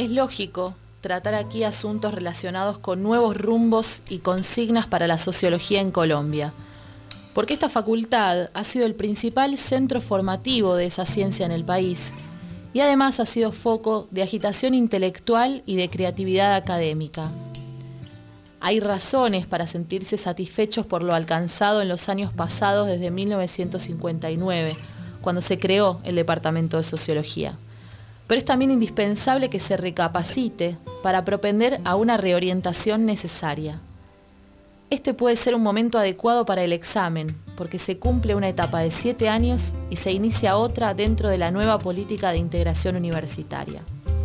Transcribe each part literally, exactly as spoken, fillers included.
es lógico tratar aquí asuntos relacionados con nuevos rumbos y consignas para la sociología en Colombia, porque esta facultad ha sido el principal centro formativo de esa ciencia en el país y además ha sido foco de agitación intelectual y de creatividad académica. Hay razones para sentirse satisfechos por lo alcanzado en los años pasados desde mil novecientos cincuenta y nueve, cuando se creó el Departamento de Sociología. Pero es también indispensable que se recapacite para propender a una reorientación necesaria. Este puede ser un momento adecuado para el examen, porque se cumple una etapa de siete años y se inicia otra dentro de la nueva política de integración universitaria.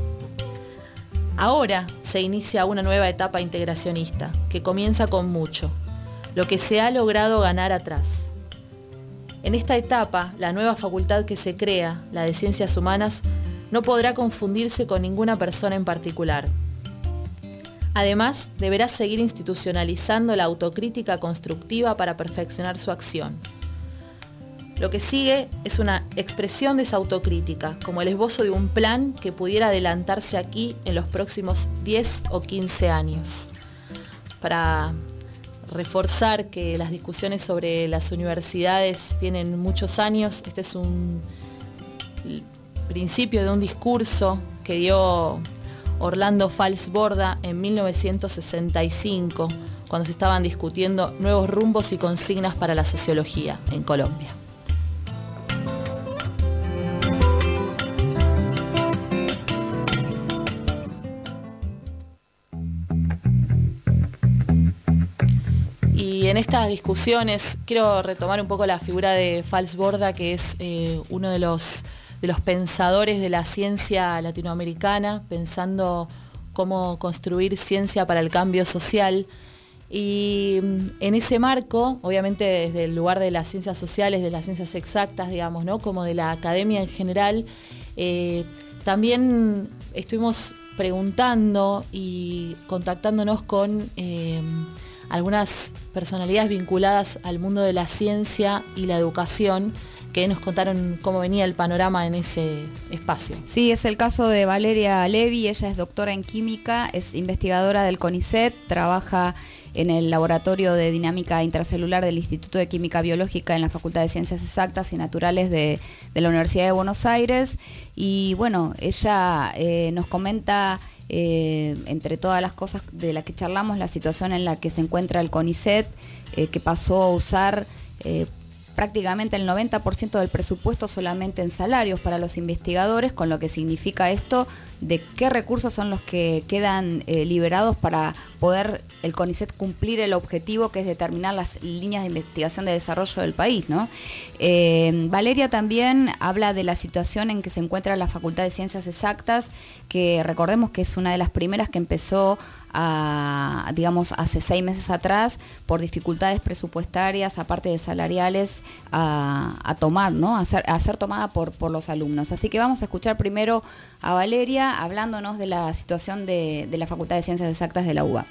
Ahora se inicia una nueva etapa integracionista, que comienza con mucho, lo que se ha logrado ganar atrás. En esta etapa, la nueva facultad que se crea, la de Ciencias Humanas, no podrá confundirse con ninguna persona en particular. Además, deberá seguir institucionalizando la autocrítica constructiva para perfeccionar su acción. Lo que sigue es una expresión de esa autocrítica, como el esbozo de un plan que pudiera adelantarse aquí en los próximos diez o quince años. Para reforzar que las discusiones sobre las universidades tienen muchos años, este es un principio de un discurso que dio Orlando Falsborda en mil novecientos sesenta y cinco, cuando se estaban discutiendo nuevos rumbos y consignas para la sociología en Colombia. Y en estas discusiones quiero retomar un poco la figura de Falsborda, que es eh, uno de los de los pensadores de la ciencia latinoamericana, pensando cómo construir ciencia para el cambio social. Y en ese marco, obviamente desde el lugar de las ciencias sociales, de las ciencias exactas, digamos, ¿no?, como de la academia en general, eh, también estuvimos preguntando y contactándonos con eh, algunas personalidades vinculadas al mundo de la ciencia y la educación, que nos contaron cómo venía el panorama en ese espacio. Sí, es el caso de Valeria Levy. Ella es doctora en química, es investigadora del CONICET, trabaja en el Laboratorio de Dinámica Intracelular del Instituto de Química Biológica en la Facultad de Ciencias Exactas y Naturales de, de la Universidad de Buenos Aires. Y bueno, ella eh, nos comenta, eh, entre todas las cosas de las que charlamos, la situación en la que se encuentra el CONICET, eh, que pasó a usar eh, prácticamente el noventa por ciento del presupuesto solamente en salarios para los investigadores, con lo que significa esto de qué recursos son los que quedan eh, liberados para poder el CONICET cumplir el objetivo, que es determinar las líneas de investigación de desarrollo del país, ¿no? Eh, Valeria también habla de la situación en que se encuentra la Facultad de Ciencias Exactas, que recordemos que es una de las primeras que empezó a, digamos, hace seis meses atrás, por dificultades presupuestarias, aparte de salariales, a, a tomar, ¿no? A ser, a ser tomada por, por los alumnos. Así que vamos a escuchar primero a Valeria hablándonos de la situación de, de la Facultad de Ciencias Exactas de la U B A.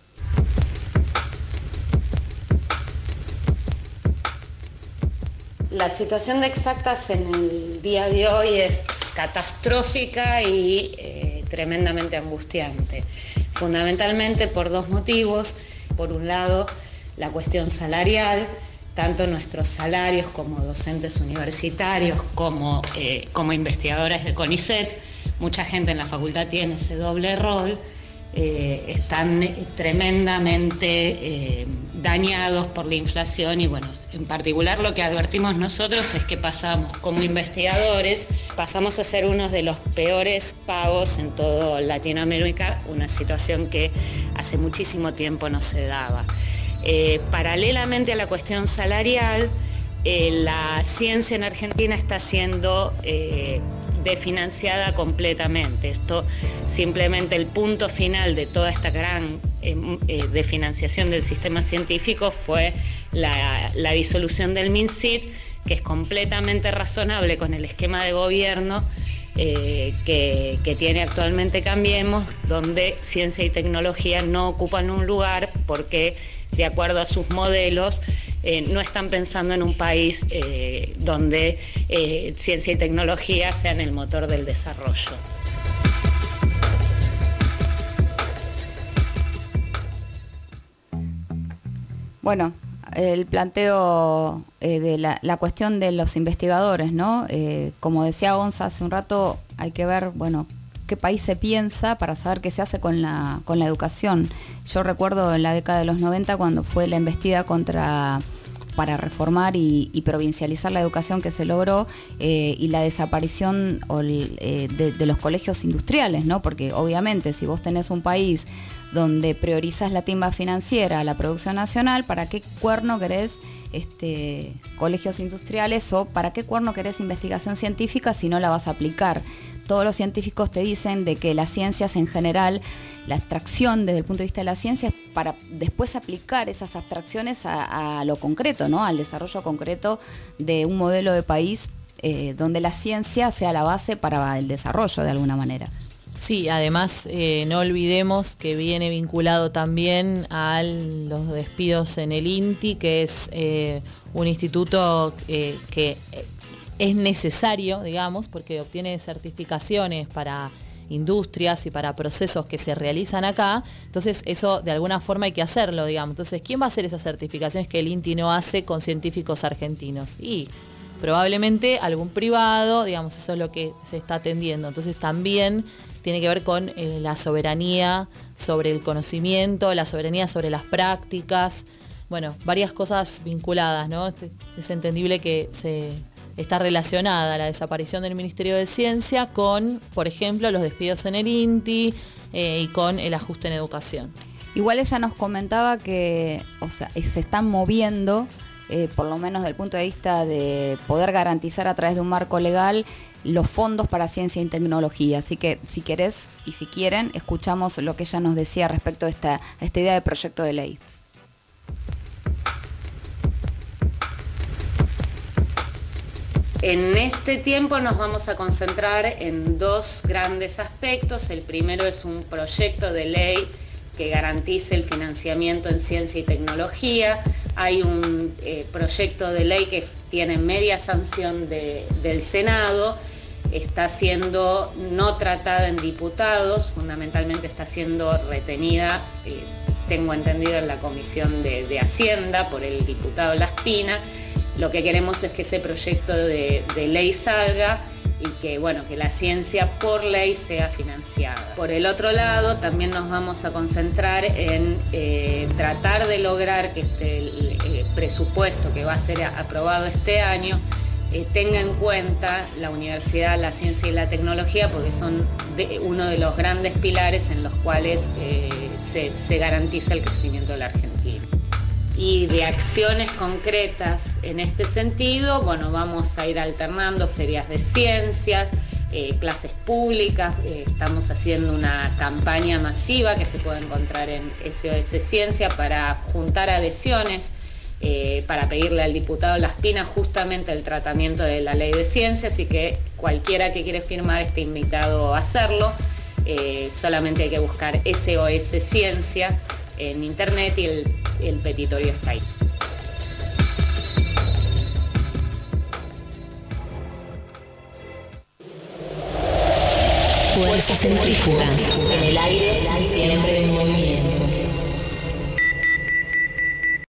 La situación de Exactas en el día de hoy es catastrófica y eh, tremendamente angustiante, fundamentalmente por dos motivos. Por un lado, la cuestión salarial, tanto nuestros salarios como docentes universitarios, como, eh, como investigadores de CONICET, mucha gente en la facultad tiene ese doble rol, eh, están tremendamente eh, dañados por la inflación y bueno, en particular lo que advertimos nosotros es que pasamos como investigadores, pasamos a ser uno de los peores pagos en toda Latinoamérica, una situación que hace muchísimo tiempo no se daba. Eh, paralelamente a la cuestión salarial, eh, la ciencia en Argentina está siendo eh, desfinanciada completamente. Esto simplemente el punto final de toda esta gran eh, eh, desfinanciación del sistema científico fue la, la disolución del MinCit, que es completamente razonable con el esquema de gobierno eh, que, que tiene actualmente Cambiemos, donde ciencia y tecnología no ocupan un lugar porque, de acuerdo a sus modelos, eh, no están pensando en un país eh, donde eh, ciencia y tecnología sean el motor del desarrollo. Bueno, el planteo eh, de la, la cuestión de los investigadores, ¿no? Eh, como decía Gonza hace un rato, hay que ver, bueno, qué país se piensa para saber qué se hace con la, con la educación. Yo recuerdo en la década de los noventa cuando fue la embestida contra para reformar y, y provincializar la educación que se logró eh, y la desaparición o el, eh, de, de los colegios industriales, ¿no? Porque obviamente si vos tenés un país donde priorizas la timba financiera a la producción nacional, ¿para qué cuerno querés este, colegios industriales o para qué cuerno querés investigación científica si no la vas a aplicar? Todos los científicos te dicen de que las ciencias en general, la abstracción desde el punto de vista de la ciencia, para después aplicar esas abstracciones a, a lo concreto, ¿no? Al desarrollo concreto de un modelo de país eh, donde la ciencia sea la base para el desarrollo de alguna manera. Sí, además eh, no olvidemos que viene vinculado también a los despidos en el INTI, que es eh, un instituto eh, que es necesario, digamos, porque obtiene certificaciones para industrias y para procesos que se realizan acá. Entonces eso de alguna forma hay que hacerlo, digamos. Entonces, ¿quién va a hacer esas certificaciones que el INTI no hace con científicos argentinos? Y probablemente algún privado, digamos, eso es lo que se está atendiendo. Entonces también tiene que ver con eh, la soberanía sobre el conocimiento, la soberanía sobre las prácticas, bueno, varias cosas vinculadas, ¿no? Es entendible que se está relacionada la desaparición del Ministerio de Ciencia con, por ejemplo, los despidos en el INTI eh, y con el ajuste en educación. Igual ella nos comentaba que, o sea, se están moviendo, eh, por lo menos desde el punto de vista de poder garantizar a través de un marco legal los fondos para ciencia y tecnología. Así que si querés y si quieren, escuchamos lo que ella nos decía respecto a esta, a esta idea de proyecto de ley. En este tiempo nos vamos a concentrar en dos grandes aspectos. El primero es un proyecto de ley que garantice el financiamiento en ciencia y tecnología. Hay un eh, proyecto de ley que tiene media sanción de, del Senado, está siendo no tratada en diputados, fundamentalmente está siendo retenida, eh, tengo entendido, en la Comisión de, de Hacienda por el diputado Laspina. Lo que queremos es que ese proyecto de, de ley salga y que, bueno, que la ciencia por ley sea financiada. Por el otro lado, también nos vamos a concentrar en eh, tratar de lograr que este eh, presupuesto que va a ser aprobado este año eh, tenga en cuenta la universidad, la ciencia y la tecnología, porque son de, uno de los grandes pilares en los cuales eh, se, se garantiza el crecimiento de la Argentina. Y de acciones concretas en este sentido, bueno, vamos a ir alternando ferias de ciencias, eh, clases públicas, eh, estamos haciendo una campaña masiva que se puede encontrar en S O S Ciencia para juntar adhesiones, eh, para pedirle al diputado Laspina justamente el tratamiento de la ley de ciencia, así que cualquiera que quiere firmar está invitado a hacerlo, eh, solamente hay que buscar S O S Ciencia en internet y el, el petitorio está ahí. Fuerza centrífuga. En el aire, siempre en movimiento.